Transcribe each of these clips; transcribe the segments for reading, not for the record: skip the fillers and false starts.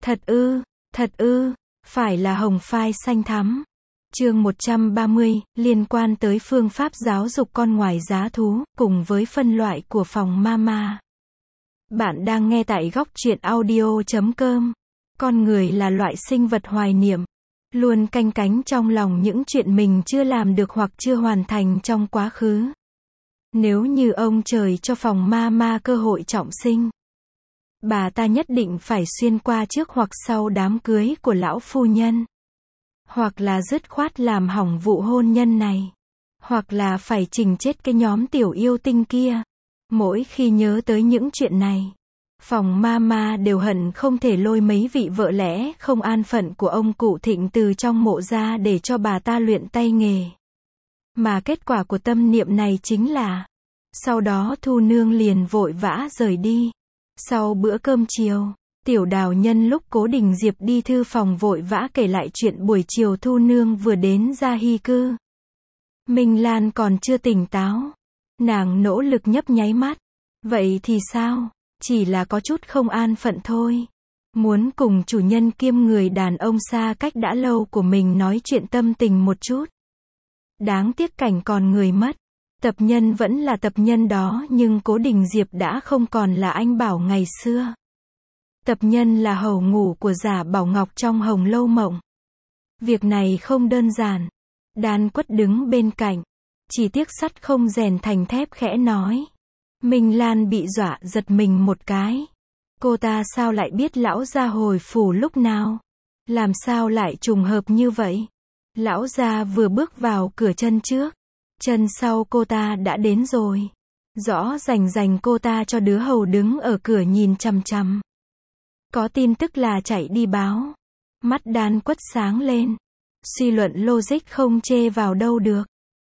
Thật ư, phải là hồng phai xanh thắm. Chương 130, liên quan tới phương pháp giáo dục con ngoài giá thú, cùng với phân loại của phòng mama. Bạn đang nghe tại góc truyện audio.com. Con người là loại sinh vật hoài niệm, luôn canh cánh trong lòng những chuyện mình chưa làm được hoặc chưa hoàn thành trong quá khứ. Nếu như ông trời cho phòng mama cơ hội trọng sinh, bà ta nhất định phải xuyên qua trước hoặc sau đám cưới của lão phu nhân. Hoặc là dứt khoát làm hỏng vụ hôn nhân này. Hoặc là phải chỉnh chết cái nhóm tiểu yêu tinh kia. Mỗi khi nhớ tới những chuyện này, phòng mama đều hận không thể lôi mấy vị vợ lẽ không an phận của ông cụ Thịnh từ trong mộ ra để cho bà ta luyện tay nghề. Mà kết quả của tâm niệm này chính là, sau đó Thu Nương liền vội vã rời đi. Sau bữa cơm chiều, Tiểu Đào nhân lúc Cố Đình Diệp đi thư phòng vội vã kể lại chuyện buổi chiều Thu Nương vừa đến Gia Hy cư. Minh Lan còn chưa tỉnh táo. Nàng nỗ lực nhấp nháy mắt. Vậy thì sao? Chỉ là có chút không an phận thôi. Muốn cùng chủ nhân kiêm người đàn ông xa cách đã lâu của mình nói chuyện tâm tình một chút. Đáng tiếc cảnh còn người mất. Tập nhân vẫn là tập nhân đó nhưng Cố Đình Diệp đã không còn là anh Bảo ngày xưa. Tập nhân là hầu ngủ của Giả Bảo Ngọc trong Hồng Lâu Mộng. Việc này không đơn giản. Đan Quất đứng bên cạnh. Chỉ tiếc sắt không rèn thành thép khẽ nói. Minh Lan bị dọa giật mình một cái. Cô ta sao lại biết lão gia hồi phủ lúc nào? Làm sao lại trùng hợp như vậy? Lão gia vừa bước vào cửa chân trước. Chân sau cô ta đã đến rồi. Rõ rành rành cô ta cho đứa hầu đứng ở cửa nhìn chằm chằm. Có tin tức là chạy đi báo. Mắt Đan Quất sáng lên. Suy luận logic không chê vào đâu được.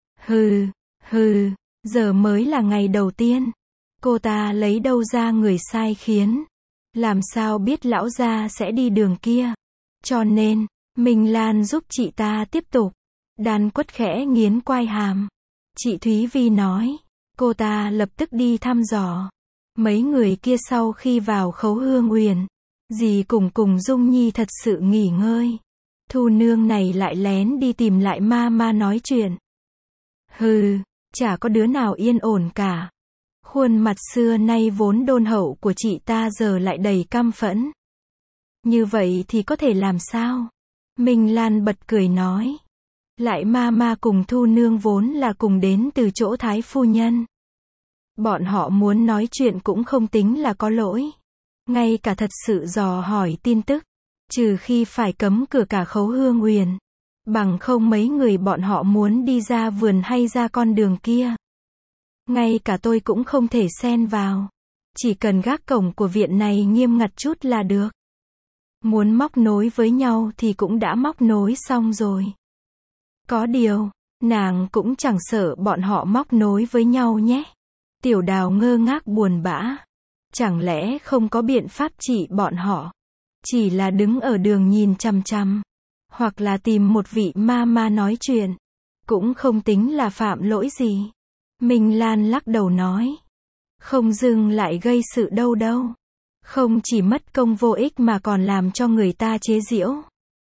Hừ, giờ mới là ngày đầu tiên. Cô ta lấy đâu ra người sai khiến. Làm sao biết lão gia sẽ đi đường kia. Cho nên, Minh Lan giúp chị ta tiếp tục. Đan Quất khẽ nghiến quai hàm. Chị Thúy Vi nói. Cô ta lập tức đi thăm dò. Mấy người kia sau khi vào Khấu Hương Uyển, dì cùng Dung Nhi thật sự nghỉ ngơi. Thu Nương này lại lén đi tìm lại ma nói chuyện. Chả có đứa nào yên ổn cả. Khuôn mặt xưa nay vốn đôn hậu của chị ta giờ lại đầy căm phẫn. Như vậy thì có thể làm sao? Minh Lan bật cười nói. Lại ma cùng Thu Nương vốn là cùng đến từ chỗ Thái phu nhân. Bọn họ muốn nói chuyện cũng không tính là có lỗi. Ngay cả thật sự dò hỏi tin tức. Trừ khi phải cấm cửa cả Khấu Hương Uyển. Bằng không mấy người bọn họ muốn đi ra vườn hay ra con đường kia. Ngay cả tôi cũng không thể xen vào. Chỉ cần gác cổng của viện này nghiêm ngặt chút là được. Muốn móc nối với nhau thì cũng đã móc nối xong rồi. Có điều, nàng cũng chẳng sợ bọn họ móc nối với nhau nhé. Tiểu Đào ngơ ngác buồn bã. Chẳng lẽ không có biện pháp trị bọn họ? Chỉ là đứng ở đường nhìn chằm chằm. Hoặc là tìm một vị ma nói chuyện. Cũng không tính là phạm lỗi gì. Minh Lan lắc đầu nói. Không dừng lại gây sự đâu. Không chỉ mất công vô ích mà còn làm cho người ta chế giễu.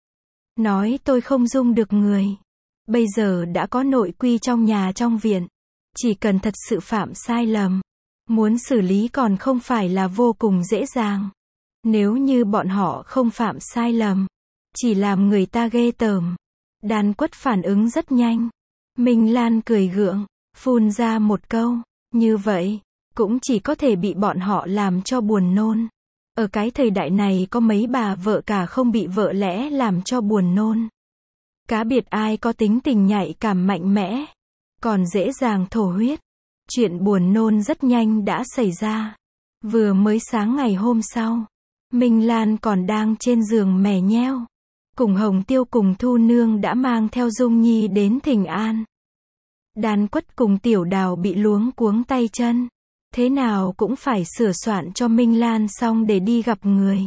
Nói tôi không dung được người. Bây giờ đã có nội quy trong nhà trong viện. Chỉ cần thật sự phạm sai lầm. Muốn xử lý còn không phải là vô cùng dễ dàng. Nếu như bọn họ không phạm sai lầm. Chỉ làm người ta ghê tởm. Đan Quất phản ứng rất nhanh. Minh Lan cười gượng. Phun ra một câu. Như vậy. Cũng chỉ có thể bị bọn họ làm cho buồn nôn. Ở cái thời đại này có mấy bà vợ cả không bị vợ lẽ làm cho buồn nôn. Cá biệt ai có tính tình nhạy cảm mạnh mẽ. Còn dễ dàng thổ huyết. Chuyện buồn nôn rất nhanh đã xảy ra. Vừa mới sáng ngày hôm sau. Minh Lan còn đang trên giường mè nheo. Cùng Hồng Tiêu cùng Thu Nương đã mang theo Dung Nhi đến thỉnh an. Đan Quất cùng Tiểu Đào bị luống cuống tay chân. Thế nào cũng phải sửa soạn cho Minh Lan xong để đi gặp người.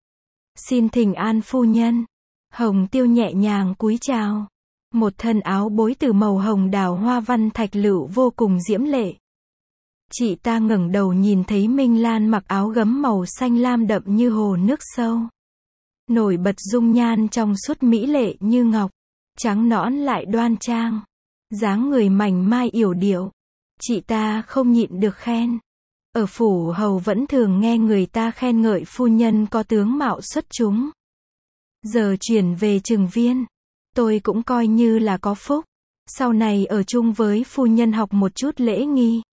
Xin thỉnh an phu nhân. Hồng Tiêu nhẹ nhàng cúi chào. Một thân áo bối từ màu hồng đào hoa văn thạch lựu vô cùng diễm lệ. Chị ta ngẩng đầu nhìn thấy Minh Lan mặc áo gấm màu xanh lam đậm như hồ nước sâu. Nổi bật dung nhan trong suốt mỹ lệ như ngọc, trắng nõn lại đoan trang, dáng người mảnh mai yểu điệu. Chị ta không nhịn được khen. Ở phủ hầu vẫn thường nghe người ta khen ngợi phu nhân có tướng mạo xuất chúng. Giờ chuyển về Trừng Viên, tôi cũng coi như là có phúc. Sau này ở chung với phu nhân học một chút lễ nghi,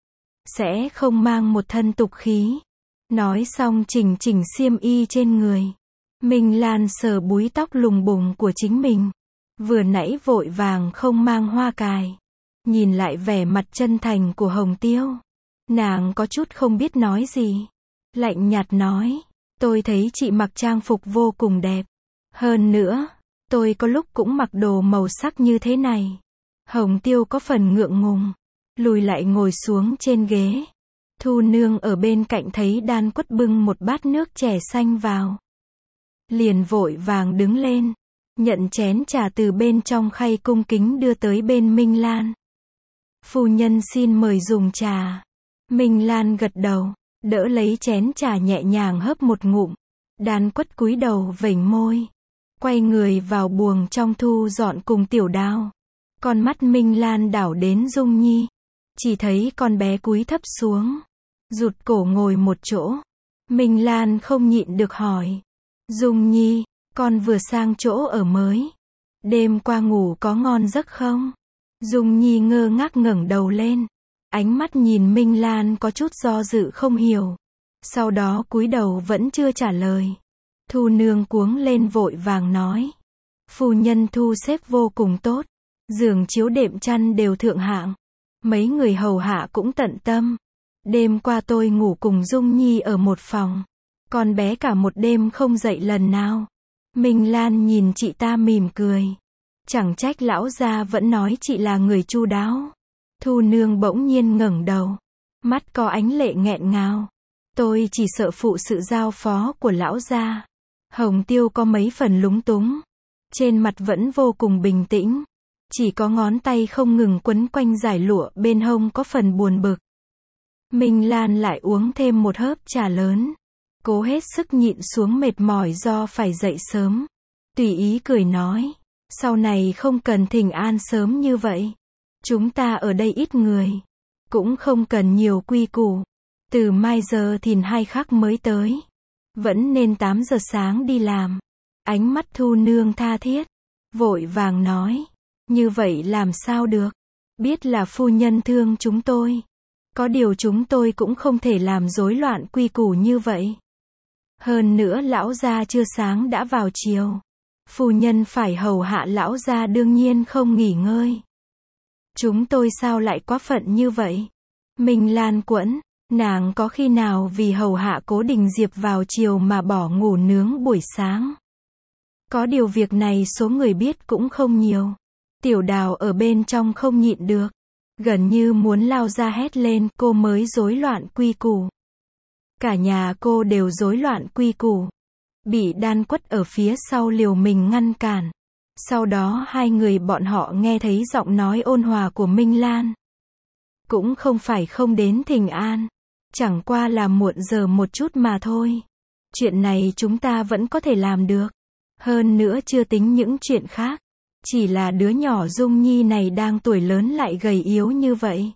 sẽ không mang một thân tục khí. Nói xong chỉnh chỉnh xiêm y trên người. Minh Lan sờ búi tóc lùng bùng của chính mình. Vừa nãy vội vàng không mang hoa cài. Nhìn lại vẻ mặt chân thành của Hồng Tiêu, nàng có chút không biết nói gì. Lạnh nhạt nói, tôi thấy chị mặc trang phục vô cùng đẹp. Hơn nữa, tôi có lúc cũng mặc đồ màu sắc như thế này. Hồng Tiêu có phần ngượng ngùng, lùi lại ngồi xuống trên ghế. Thu Nương ở bên cạnh thấy Đan Quất bưng một bát nước chè xanh vào, liền vội vàng đứng lên, nhận chén trà từ bên trong khay cung kính đưa tới bên Minh Lan. Phu nhân xin mời dùng trà. Minh Lan gật đầu, đỡ lấy chén trà nhẹ nhàng hớp một ngụm. Đan Quất cúi đầu vểnh môi, quay người vào buồng trong thu dọn cùng Tiểu Đao. Con mắt Minh Lan đảo đến Dung Nhi, chỉ thấy con bé cúi thấp xuống, rụt cổ ngồi một chỗ. Minh Lan không nhịn được hỏi, Dung Nhi, con vừa sang chỗ ở mới, đêm qua ngủ có ngon giấc không? Dung Nhi ngơ ngác ngẩng đầu lên, ánh mắt nhìn Minh Lan có chút do dự không hiểu. Sau đó cúi đầu vẫn chưa trả lời. Thu Nương cuống lên vội vàng nói, phu nhân thu xếp vô cùng tốt, giường chiếu đệm chăn đều thượng hạng, mấy người hầu hạ cũng tận tâm. Đêm qua tôi ngủ cùng Dung Nhi ở một phòng, con bé cả một đêm không dậy lần nào. Minh Lan nhìn chị ta mỉm cười, chẳng trách lão gia vẫn nói chị là người chu đáo. Thu Nương bỗng nhiên ngẩng đầu, mắt có ánh lệ nghẹn ngào. Tôi chỉ sợ phụ sự giao phó của lão gia. Hồng Tiêu có mấy phần lúng túng, trên mặt vẫn vô cùng bình tĩnh, chỉ có ngón tay không ngừng quấn quanh dải lụa bên hông có phần buồn bực. Minh Lan lại uống thêm một hớp trà lớn, cố hết sức nhịn xuống mệt mỏi do phải dậy sớm. Tùy ý cười nói, sau này không cần thỉnh an sớm như vậy. Chúng ta ở đây ít người, cũng không cần nhiều quy củ. Từ mai giờ thìn 2 khắc mới tới, vẫn nên 8 giờ sáng đi làm. Ánh mắt Thu Nương tha thiết, vội vàng nói, như vậy làm sao được, biết là phu nhân thương chúng tôi. Có điều chúng tôi cũng không thể làm rối loạn quy củ như vậy. Hơn nữa lão gia chưa sáng đã vào chiều, phu nhân phải hầu hạ lão gia đương nhiên không nghỉ ngơi. Chúng tôi sao lại quá phận như vậy? Minh Lan quẫn, nàng có khi nào vì hầu hạ Cố Đình Diệp vào chiều mà bỏ ngủ nướng buổi sáng? Có điều việc này số người biết cũng không nhiều. Tiểu Đào ở bên trong không nhịn được, gần như muốn lao ra hét lên, cô mới rối loạn quy củ. Cả nhà cô đều rối loạn quy củ. Bị Đan Quất ở phía sau liều mình ngăn cản. Sau đó hai người bọn họ nghe thấy giọng nói ôn hòa của Minh Lan. Cũng không phải không đến thỉnh an, chẳng qua là muộn giờ một chút mà thôi. Chuyện này chúng ta vẫn có thể làm được. Hơn nữa chưa tính những chuyện khác. Chỉ là đứa nhỏ Dung Nhi này đang tuổi lớn lại gầy yếu như vậy,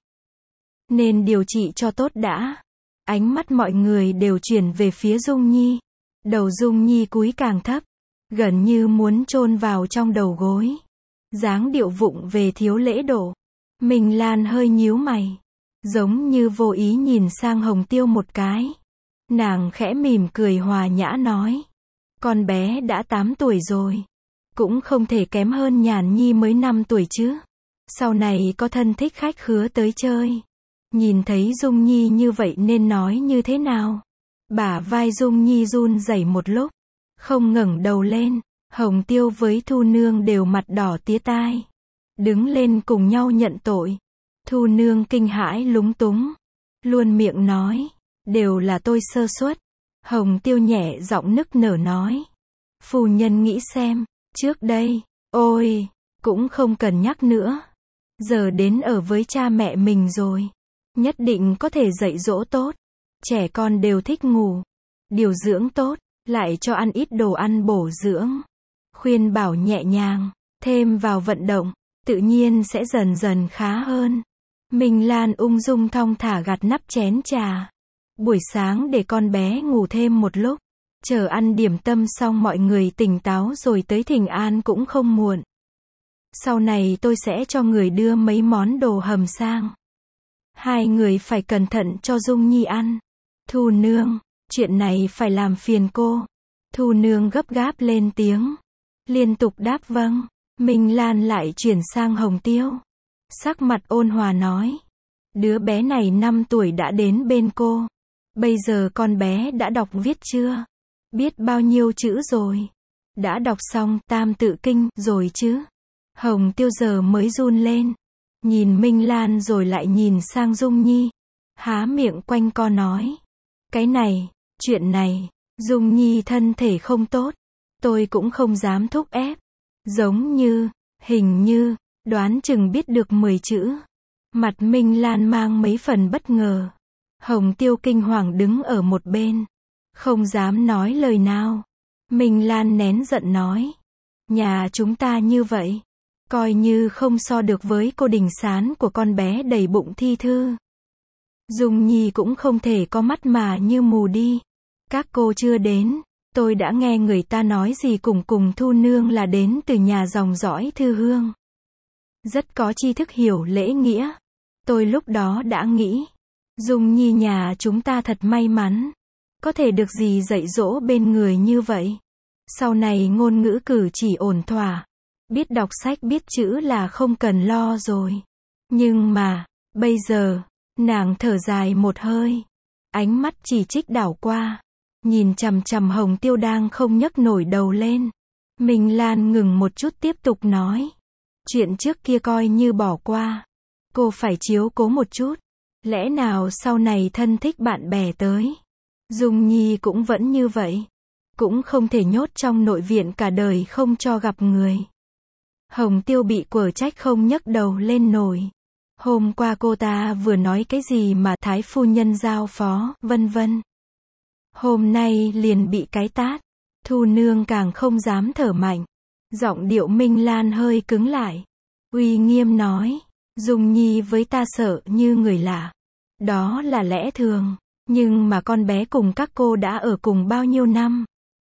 nên điều trị cho tốt đã. Ánh mắt mọi người đều chuyển về phía Dung Nhi. Đầu Dung Nhi cúi càng thấp, gần như muốn chôn vào trong đầu gối. Dáng điệu vụng về thiếu lễ độ. Minh Lan hơi nhíu mày, giống như vô ý nhìn sang Hồng Tiêu một cái. Nàng khẽ mỉm cười hòa nhã nói, con bé đã 8 tuổi rồi, cũng không thể kém hơn Nhàn Nhi mới 5 tuổi chứ. Sau này có thân thích khách khứa tới chơi, nhìn thấy Dung Nhi như vậy nên nói như thế nào? Bả vai Dung Nhi run rẩy một lúc, không ngẩng đầu lên. Hồng Tiêu với Thu Nương đều mặt đỏ tía tai, đứng lên cùng nhau nhận tội. Thu Nương kinh hãi lúng túng, luôn miệng nói, đều là tôi sơ suất. Hồng Tiêu nhẹ giọng nức nở nói, phu nhân nghĩ xem, trước đây, ôi, cũng không cần nhắc nữa. Giờ đến ở với cha mẹ mình rồi, nhất định có thể dạy dỗ tốt. Trẻ con đều thích ngủ, điều dưỡng tốt, lại cho ăn ít đồ ăn bổ dưỡng, khuyên bảo nhẹ nhàng, thêm vào vận động, tự nhiên sẽ dần dần khá hơn. Minh Lan ung dung thong thả gạt nắp chén trà. Buổi sáng để con bé ngủ thêm một lúc, chờ ăn điểm tâm xong mọi người tỉnh táo rồi tới thỉnh an cũng không muộn. Sau này tôi sẽ cho người đưa mấy món đồ hầm sang. Hai người phải cẩn thận cho Dung Nhi ăn. Thu nương, chuyện này phải làm phiền cô. Thu nương gấp gáp lên tiếng, liên tục đáp vâng. Minh Lan lại chuyển sang Hồng Tiêu. Sắc mặt ôn hòa nói, đứa bé này 5 tuổi đã đến bên cô. Bây giờ con bé đã đọc viết chưa? Biết bao nhiêu chữ rồi? Đã đọc xong Tam Tự Kinh rồi chứ? Hồng Tiêu giờ mới run lên, nhìn Minh Lan rồi lại nhìn sang Dung Nhi, há miệng quanh co nói, cái này, chuyện này, Dung Nhi thân thể không tốt, tôi cũng không dám thúc ép, giống như, hình như, đoán chừng biết được 10 chữ. Mặt Minh Lan mang mấy phần bất ngờ. Hồng Tiêu kinh hoàng đứng ở một bên, không dám nói lời nào. Minh Lan nén giận nói, nhà chúng ta như vậy, coi như không so được với cô Đình Sán của con bé đầy bụng thi thư. Dung Nhi cũng không thể có mắt mà như mù đi. Các cô chưa đến, tôi đã nghe người ta nói gì cùng Thu nương là đến từ nhà dòng dõi Thư Hương. Rất có tri thức hiểu lễ nghĩa. Tôi lúc đó đã nghĩ, Dung Nhi nhà chúng ta thật may mắn, có thể được dì dạy dỗ bên người như vậy. Sau này ngôn ngữ cử chỉ ổn thỏa, biết đọc sách biết chữ là không cần lo rồi. Nhưng mà, bây giờ, nàng thở dài một hơi, ánh mắt chỉ trích đảo qua, nhìn chằm chằm Hồng Tiêu đang không nhấc nổi đầu lên. Minh Lan ngừng một chút tiếp tục nói, chuyện trước kia coi như bỏ qua, cô phải chiếu cố một chút, lẽ nào sau này thân thích bạn bè tới, Dung Nhi cũng vẫn như vậy, cũng không thể nhốt trong nội viện cả đời không cho gặp người. Hồng Tiêu bị quở trách không nhấc đầu lên nổi. Hôm qua cô ta vừa nói cái gì mà Thái phu nhân giao phó, vân vân. Hôm nay liền bị cái tát. Thu nương càng không dám thở mạnh. Giọng điệu Minh Lan hơi cứng lại. Uy nghiêm nói, Dung Nhi với ta sợ như người lạ. Đó là lẽ thường. Nhưng mà con bé cùng các cô đã ở cùng bao nhiêu năm.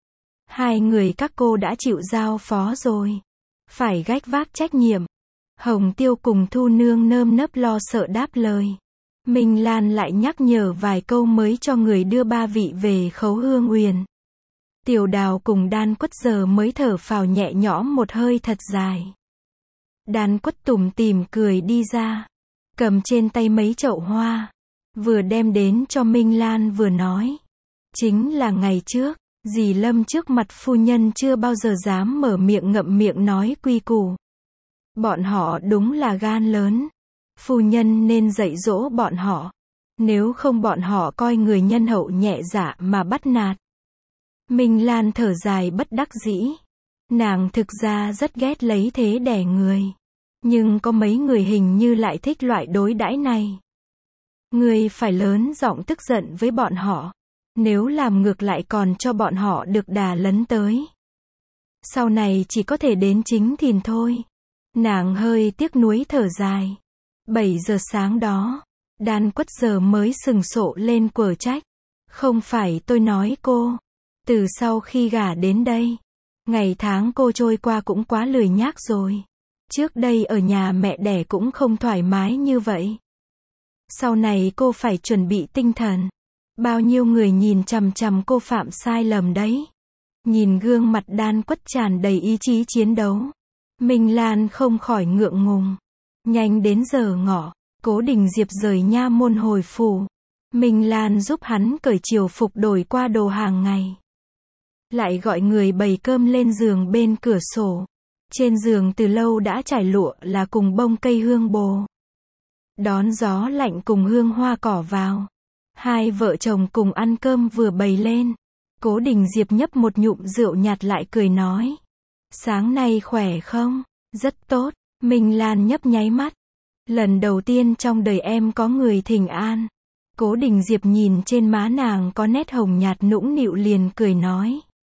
Hai người các cô đã chịu giao phó rồi, phải gánh vác trách nhiệm. Hồng Tiêu cùng Thu nương nơm nớp lo sợ đáp lời. Minh Lan lại nhắc nhở vài câu mới cho người đưa 3 vị về Khấu Hương Uyển. Tiểu Đào cùng Đan Quất giờ mới thở phào nhẹ nhõm một hơi thật dài. Đan Quất tủm tỉm cười đi ra, cầm trên tay mấy chậu hoa, vừa đem đến cho Minh Lan vừa nói, chính là ngày trước, dì Lâm trước mặt phu nhân chưa bao giờ dám mở miệng ngậm miệng nói quy củ. Bọn họ đúng là gan lớn. Phu nhân nên dạy dỗ bọn họ. Nếu không bọn họ coi người nhân hậu nhẹ dạ mà bắt nạt. Minh Lan thở dài bất đắc dĩ. Nàng thực ra rất ghét lấy thế đẻ người. Nhưng có mấy người hình như lại thích loại đối đãi này. Người phải lớn giọng tức giận với bọn họ. Nếu làm ngược lại còn cho bọn họ được đà lấn tới. Sau này chỉ có thể đến chính thìn thôi. Nàng hơi tiếc nuối thở dài. 7 giờ sáng đó, Đan Quất giờ mới sừng sộ lên quở trách. Không phải tôi nói cô. Từ sau khi gả đến đây, ngày tháng cô trôi qua cũng quá lười nhác rồi. Trước đây ở nhà mẹ đẻ cũng không thoải mái như vậy. Sau này cô phải chuẩn bị tinh thần. Bao nhiêu người nhìn chằm chằm cô phạm sai lầm đấy. Nhìn gương mặt Đan Quất tràn đầy ý chí chiến đấu. Minh Lan không khỏi ngượng ngùng. Nhanh đến giờ ngọ, Cố Đình Diệp rời nha môn hồi phủ. Minh Lan giúp hắn cởi triều phục đổi qua đồ hàng ngày. Lại gọi người bày cơm lên giường bên cửa sổ. Trên giường từ lâu đã trải lụa là cùng bông cây hương bồ. Đón gió lạnh cùng hương hoa cỏ vào. Hai vợ chồng cùng ăn cơm vừa bày lên. Cố Đình Diệp nhấp một nhụm rượu nhạt lại cười nói. Sáng nay khỏe không? Rất tốt. Minh Lan nhấp nháy mắt. Lần đầu tiên trong đời em có người thỉnh an. Cố Đình Diệp nhìn trên má nàng có nét hồng nhạt nũng nịu liền cười nói.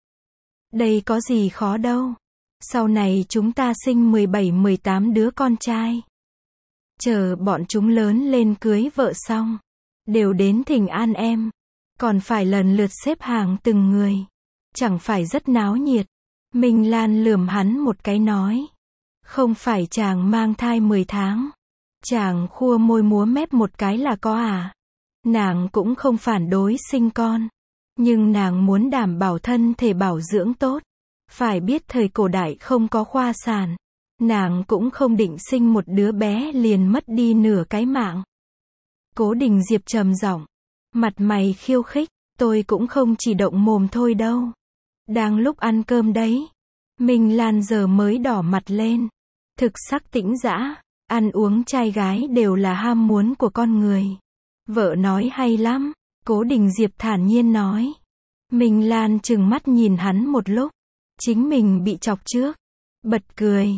Đây có gì khó đâu. Sau này chúng ta sinh 17-18 đứa con trai. Chờ bọn chúng lớn lên cưới vợ xong, đều đến thỉnh an em. Còn phải lần lượt xếp hàng từng người. Chẳng phải rất náo nhiệt. Minh Lan lườm hắn một cái nói. Không phải chàng mang thai 10 tháng. Chàng khua môi múa mép một cái là có à? Nàng cũng không phản đối sinh con. Nhưng nàng muốn đảm bảo thân thể bảo dưỡng tốt. Phải biết thời cổ đại không có khoa sản. Nàng cũng không định sinh một đứa bé liền mất đi nửa cái mạng. Cố Đình Diệp trầm giọng, mặt mày khiêu khích, tôi cũng không chỉ động mồm thôi đâu. Đang lúc ăn cơm đấy. Minh Lan giờ mới đỏ mặt lên. Thực sắc tĩnh dã, ăn uống trai gái đều là ham muốn của con người. Vợ nói hay lắm, Cố Đình Diệp thản nhiên nói. Minh Lan trừng mắt nhìn hắn một lúc. Chính mình bị chọc trước. Bật cười.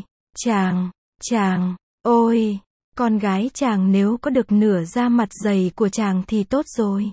Chàng, ôi, con gái chàng nếu có được nửa da mặt dày của chàng thì tốt rồi.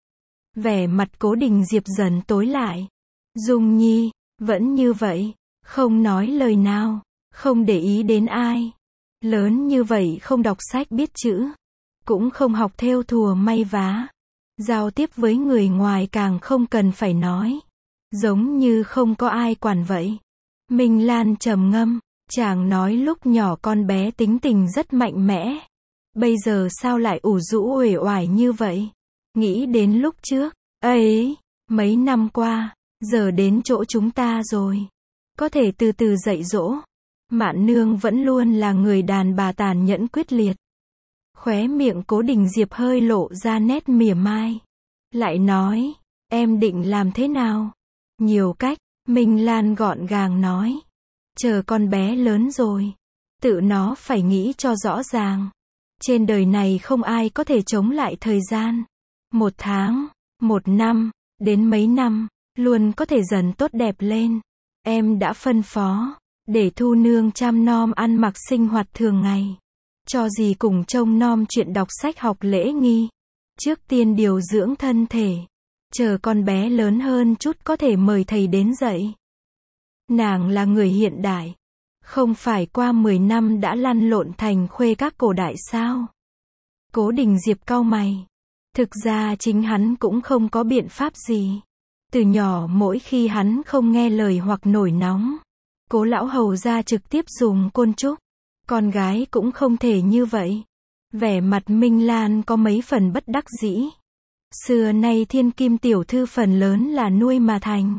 Vẻ mặt Cố Đình Diệp dần tối lại. Dung Nhi, vẫn như vậy, không nói lời nào, không để ý đến ai. Lớn như vậy không đọc sách biết chữ, cũng không học thêu thùa may vá. Giao tiếp với người ngoài càng không cần phải nói. Giống như không có ai quản vậy. Minh Lan trầm ngâm, chàng nói lúc nhỏ con bé tính tình rất mạnh mẽ. Bây giờ sao lại ủ rũ uể oải như vậy? Nghĩ đến lúc trước, ấy, mấy năm qua, giờ đến chỗ chúng ta rồi. Có thể từ từ dạy dỗ. Mạn nương vẫn luôn là người đàn bà tàn nhẫn quyết liệt. Khóe miệng Cố Đình Diệp hơi lộ ra nét mỉa mai. Lại nói, em định làm thế nào? Nhiều cách, Minh Lan gọn gàng nói. Chờ con bé lớn rồi, tự nó phải nghĩ cho rõ ràng. Trên đời này không ai có thể chống lại thời gian. 1 tháng, 1 năm, đến mấy năm, luôn có thể dần tốt đẹp lên. Em đã phân phó, để Thu nương chăm nom ăn mặc sinh hoạt thường ngày. Cho dì cùng trông nom chuyện đọc sách học lễ nghi. Trước tiên điều dưỡng thân thể. Chờ con bé lớn hơn chút có thể mời thầy đến dạy. Nàng là người hiện đại. Không phải qua 10 năm đã lăn lộn thành khuê các cổ đại sao? Cố Đình Diệp cau mày. Thực ra chính hắn cũng không có biện pháp gì. Từ nhỏ mỗi khi hắn không nghe lời hoặc nổi nóng, Cố lão hầu ra trực tiếp dùng côn trúc. Con gái cũng không thể như vậy. Vẻ mặt Minh Lan có mấy phần bất đắc dĩ. Xưa nay thiên kim tiểu thư phần lớn là nuôi mà thành.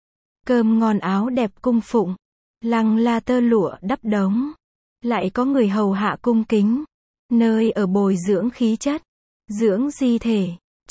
Cơm ngon áo đẹp cung phụng, lăng la tơ lụa đắp đống. Lại có người hầu hạ cung kính. Nơi ở bồi dưỡng khí chất, dưỡng di thể,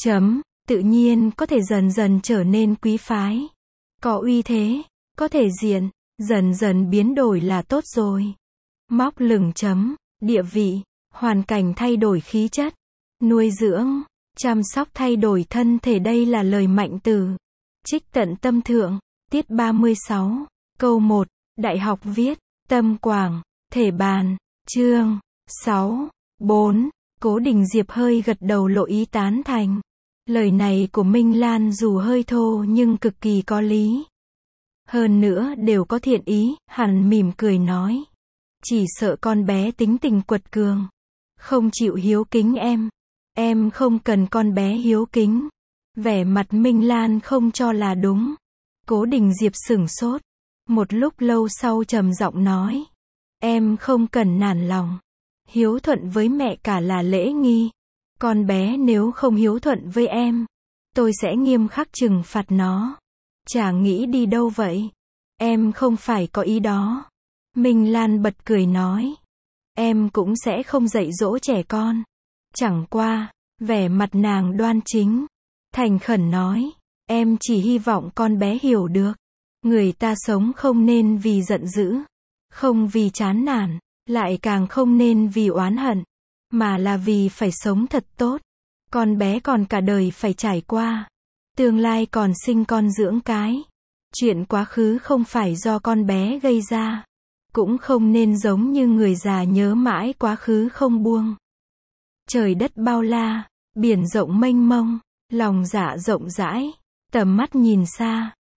tự nhiên có thể dần dần trở nên quý phái. Có uy thế, có thể diện, dần dần biến đổi là tốt rồi. Móc lửng địa vị, hoàn cảnh thay đổi khí chất, nuôi dưỡng, chăm sóc thay đổi thân thể đây là lời Mạnh Tử. Trích tận tâm thượng, tiết 36, câu 1, Đại học viết, Tâm Quảng, thể bàn, chương 6, 4, Cố Đình Diệp hơi gật đầu lộ ý tán thành. Lời này của Minh Lan dù hơi thô nhưng cực kỳ có lý. Hơn nữa đều có thiện ý, hắn mỉm cười nói. Chỉ sợ con bé tính tình quật cường, không chịu hiếu kính em. Em không cần con bé hiếu kính. Vẻ mặt Minh Lan không cho là đúng. Cố Đình Diệp sửng sốt. Một lúc lâu sau trầm giọng nói. Em không cần nản lòng. Hiếu thuận với mẹ cả là lễ nghi. Con bé nếu không hiếu thuận với em, tôi sẽ nghiêm khắc trừng phạt nó. Chả nghĩ đi đâu vậy? Em không phải có ý đó. Minh Lan bật cười nói. Em cũng sẽ không dạy dỗ trẻ con. Chẳng qua, vẻ mặt nàng đoan chính, thành khẩn nói. Em chỉ hy vọng con bé hiểu được. Người ta sống không nên vì giận dữ, không vì chán nản, lại càng không nên vì oán hận, mà là vì phải sống thật tốt. Con bé còn cả đời phải trải qua. Tương lai còn sinh con dưỡng cái. Chuyện quá khứ không phải do con bé gây ra. Cũng không nên giống như người già nhớ mãi quá khứ không buông. Trời đất bao la, biển rộng mênh mông, lòng dạ rộng rãi, tầm mắt nhìn xa,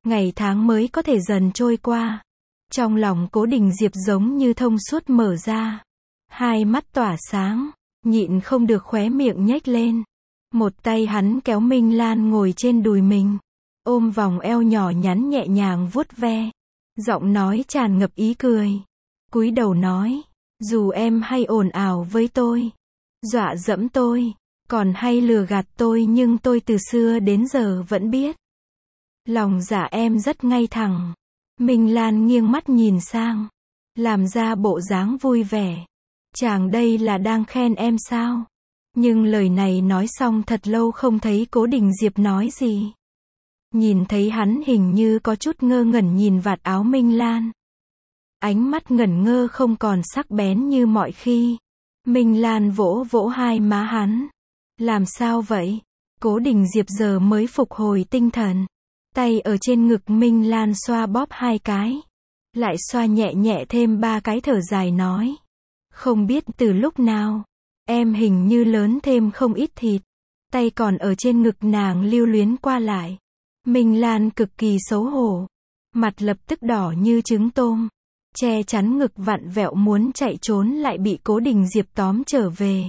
Ngày tháng mới có thể dần trôi qua. Trong lòng Cố Đình Diệp giống như thông suốt mở ra. Hai mắt tỏa sáng, nhịn không được khóe miệng nhếch lên. Một tay hắn kéo Minh Lan ngồi trên đùi mình, ôm vòng eo nhỏ nhắn nhẹ nhàng vuốt ve. Giọng nói tràn ngập ý cười. Cúi đầu nói, dù em hay ồn ào với tôi, dọa dẫm tôi, còn hay lừa gạt tôi, nhưng tôi từ xưa đến giờ vẫn biết. Lòng dạ em rất ngay thẳng. Minh Lan nghiêng mắt nhìn sang, làm ra bộ dáng vui vẻ. Chàng đây là đang khen em sao? Nhưng lời này nói xong thật lâu không thấy Cố Đình Diệp nói gì. Nhìn thấy hắn hình như có chút ngơ ngẩn nhìn vạt áo Minh Lan. Ánh mắt ngẩn ngơ không còn sắc bén như mọi khi. Minh Lan vỗ vỗ hai má hắn. Làm sao vậy? Cố Đình Diệp giờ mới phục hồi tinh thần. Tay ở trên ngực Minh Lan xoa bóp hai cái. Lại xoa nhẹ nhẹ thêm ba cái, thở dài nói. Không biết từ lúc nào, em hình như lớn thêm không ít thịt. Tay còn ở trên ngực nàng lưu luyến qua lại. Minh Lan cực kỳ xấu hổ. Mặt lập tức đỏ như trứng tôm. Che chắn ngực vặn vẹo muốn chạy trốn lại bị Cố Đình Diệp tóm trở về.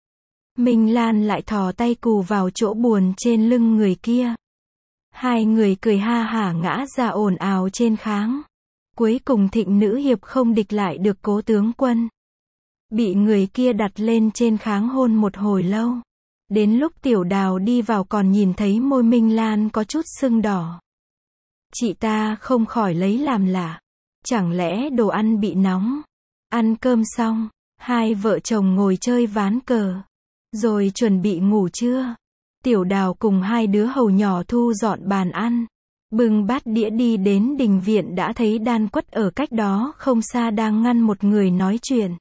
Minh Lan lại thò tay cù vào chỗ buồn trên lưng người kia. Hai người cười ha hả ngã ra ồn ào trên kháng. Cuối cùng Thịnh nữ hiệp không địch lại được Cố tướng quân. Bị người kia đặt lên trên kháng hôn một hồi lâu. Đến lúc Tiểu Đào đi vào còn nhìn thấy môi Minh Lan có chút sưng đỏ. Chị ta không khỏi lấy làm lạ. Chẳng lẽ đồ ăn bị nóng? Ăn cơm xong, hai vợ chồng ngồi chơi ván cờ. Rồi chuẩn bị ngủ trưa. Tiểu Đào cùng hai đứa hầu nhỏ thu dọn bàn ăn. Bưng bát đĩa đi đến đình viện đã thấy Đan Quất ở cách đó không xa đang ngăn một người nói chuyện.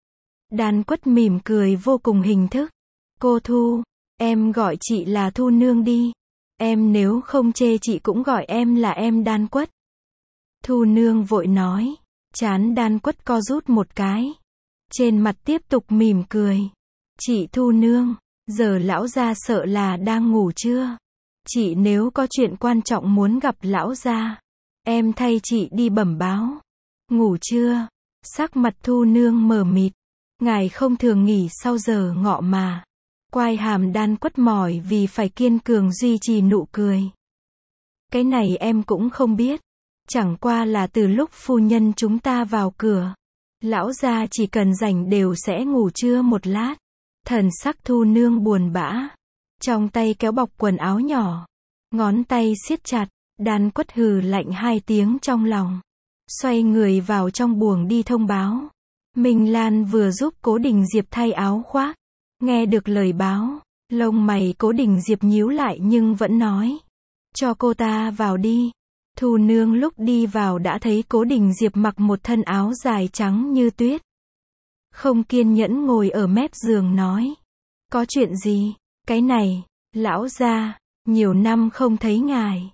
Đan Quất mỉm cười vô cùng hình thức. Cô Thu, em gọi chị là Thu nương đi. Em nếu không chê chị cũng gọi em là em Đan Quất. Thu nương vội nói. Trán Đan Quất co rút một cái. Trên mặt tiếp tục mỉm cười. Chị Thu nương, giờ lão gia sợ là đang ngủ chưa? Chị nếu có chuyện quan trọng muốn gặp lão gia, em thay chị đi bẩm báo. Ngủ chưa? Sắc mặt Thu nương mờ mịt. Ngài không thường nghỉ sau giờ ngọ mà. Quai hàm Đan Quất mỏi vì phải kiên cường duy trì nụ cười. Cái này em cũng không biết. Chẳng qua là từ lúc phu nhân chúng ta vào cửa, lão gia chỉ cần rảnh đều sẽ ngủ trưa một lát. Thần sắc Thu nương buồn bã. Trong tay kéo bọc quần áo nhỏ. Ngón tay siết chặt. Đan Quất hừ lạnh hai tiếng trong lòng. Xoay người vào trong buồng đi thông báo. Minh Lan vừa giúp Cố Đình Diệp thay áo khoác. Nghe được lời báo, lông mày Cố Đình Diệp nhíu lại nhưng vẫn nói. Cho cô ta vào đi. Thu nương lúc đi vào đã thấy Cố Đình Diệp mặc một thân áo dài trắng như tuyết. Không kiên nhẫn ngồi ở mép giường nói. Có chuyện gì? Cái này, lão gia, nhiều năm không thấy ngài.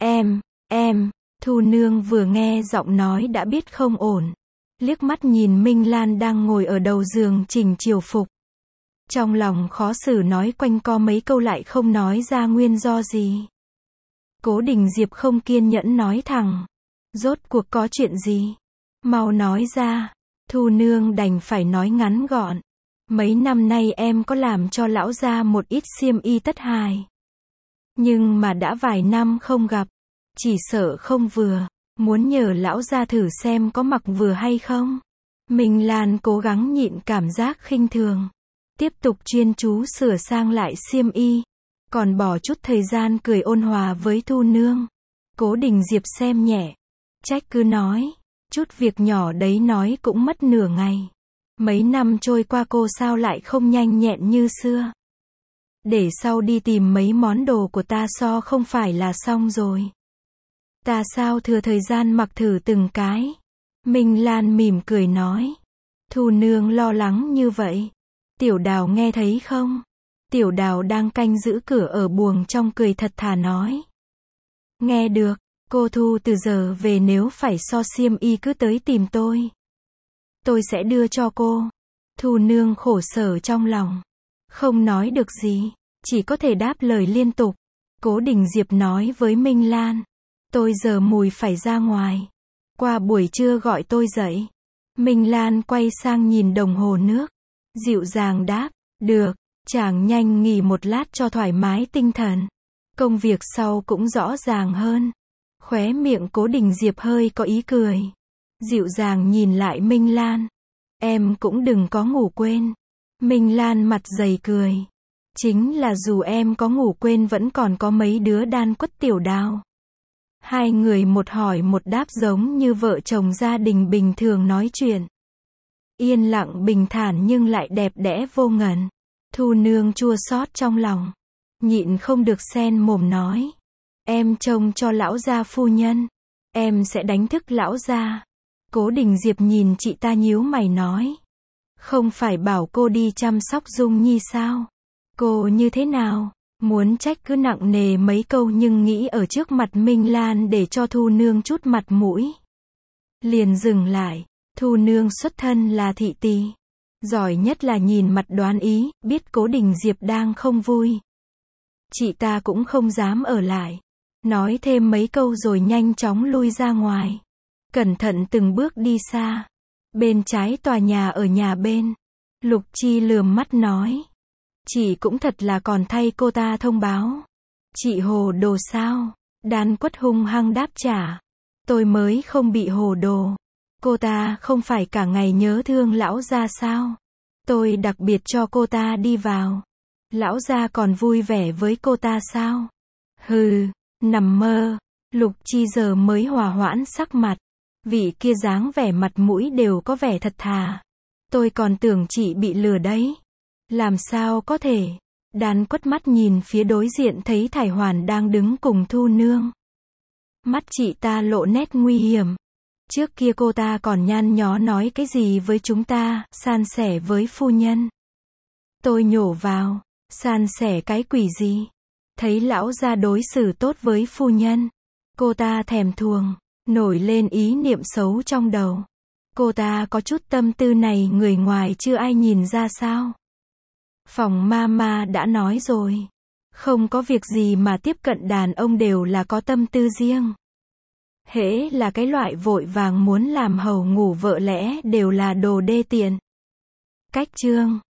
Em, Thu nương vừa nghe giọng nói đã biết không ổn. Liếc mắt nhìn Minh Lan đang ngồi ở đầu giường chỉnh chiều phục. Trong lòng khó xử nói quanh co mấy câu lại không nói ra nguyên do gì. Cố Đình Diệp không kiên nhẫn nói thẳng. Rốt cuộc có chuyện gì? Mau nói ra. Thu nương đành phải nói ngắn gọn. Mấy năm nay em có làm cho lão gia một ít xiêm y tất hài. Nhưng mà đã vài năm không gặp. Chỉ sợ không vừa. Muốn nhờ lão gia thử xem có mặc vừa hay không. Minh Lan cố gắng nhịn cảm giác khinh thường. Tiếp tục chuyên chú sửa sang lại xiêm y. Còn bỏ chút thời gian cười ôn hòa với Thu nương. Cố Đình Diệp xem nhẹ. Trách cứ nói. Chút việc nhỏ đấy nói cũng mất nửa ngày. Mấy năm trôi qua cô sao lại không nhanh nhẹn như xưa. Để sau đi tìm mấy món đồ của ta so không phải là xong rồi. Ta sao thừa thời gian mặc thử từng cái. Minh Lan mỉm cười nói. Thu nương lo lắng như vậy. Tiểu Đào nghe thấy không? Tiểu Đào đang canh giữ cửa ở buồng trong cười thật thà nói. Nghe được, cô Thu từ giờ về nếu phải so xiêm y cứ tới tìm tôi. Tôi sẽ đưa cho cô. Thu nương khổ sở trong lòng. Không nói được gì, chỉ có thể đáp lời liên tục. Cố Đình Diệp nói với Minh Lan. Tôi giờ mùi phải ra ngoài. Qua buổi trưa gọi tôi dậy. Minh Lan quay sang nhìn đồng hồ nước. Dịu dàng đáp, được, chàng nhanh nghỉ một lát cho thoải mái tinh thần. Công việc sau cũng rõ ràng hơn. Khóe miệng Cố Đình Diệp hơi có ý cười. Dịu dàng nhìn lại Minh Lan. Em cũng đừng có ngủ quên. Minh Lan mặt dày cười. Chính là dù em có ngủ quên vẫn còn có mấy đứa đan quất tiểu đào. Hai người một hỏi một đáp giống như vợ chồng gia đình bình thường nói chuyện. Yên lặng bình thản nhưng lại đẹp đẽ vô ngần. Thu Nương chua xót trong lòng. Nhịn không được xen mồm nói. Em trông cho lão gia phu nhân. Em sẽ đánh thức lão gia. Cố Đình Diệp nhìn chị ta nhíu mày nói. Không phải bảo cô đi chăm sóc Dung Nhi sao? Cô như thế nào? Muốn trách cứ nặng nề mấy câu nhưng nghĩ ở trước mặt Minh Lan để cho Thu Nương chút mặt mũi. Liền dừng lại. Thu Nương xuất thân là thị tỳ. Giỏi nhất là nhìn mặt đoán ý, biết Cố Đình Diệp đang không vui. Chị ta cũng không dám ở lại. Nói thêm mấy câu rồi nhanh chóng lui ra ngoài. Cẩn thận từng bước đi xa. Bên trái tòa nhà ở nhà bên. Lục Chi lườm mắt nói. Chị cũng thật là còn thay cô ta thông báo. Chị hồ đồ sao? Đan Quất hung hăng đáp trả. Tôi mới không bị hồ đồ. Cô ta không phải cả ngày nhớ thương lão gia sao? Tôi đặc biệt cho cô ta đi vào. Lão gia còn vui vẻ với cô ta sao? Hừ, nằm mơ. Lục Chi giờ mới hòa hoãn sắc mặt. Vị kia dáng vẻ mặt mũi đều có vẻ thật thà. Tôi còn tưởng chị bị lừa đấy. Làm sao có thể? Đan Quất mắt nhìn phía đối diện thấy Thải Hoàn đang đứng cùng Thu Nương. Mắt chị ta lộ nét nguy hiểm. Trước kia cô ta còn nhăn nhó nói cái gì với chúng ta, san sẻ với phu nhân. Tôi nhổ vào, san sẻ cái quỷ gì? Thấy lão gia đối xử tốt với phu nhân. Cô ta thèm thuồng, nổi lên ý niệm xấu trong đầu. Cô ta có chút tâm tư này người ngoài chưa ai nhìn ra sao? Phòng Mama đã nói rồi. Không có việc gì mà tiếp cận đàn ông đều là có tâm tư riêng. Hễ là cái loại vội vàng muốn làm hầu ngủ vợ lẽ đều là đồ đê tiện. Cách chương